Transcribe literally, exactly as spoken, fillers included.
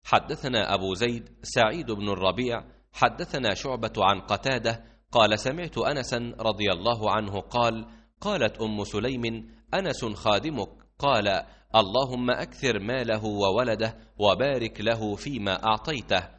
حدثنا أبو زيد سعيد بن الربيع حدثنا شعبة عن قتادة قال سمعت أنسا رضي الله عنه قال قالت أم سليم أنس خادمك قال اللهم أكثر ماله وولده وبارك له فيما أعطيته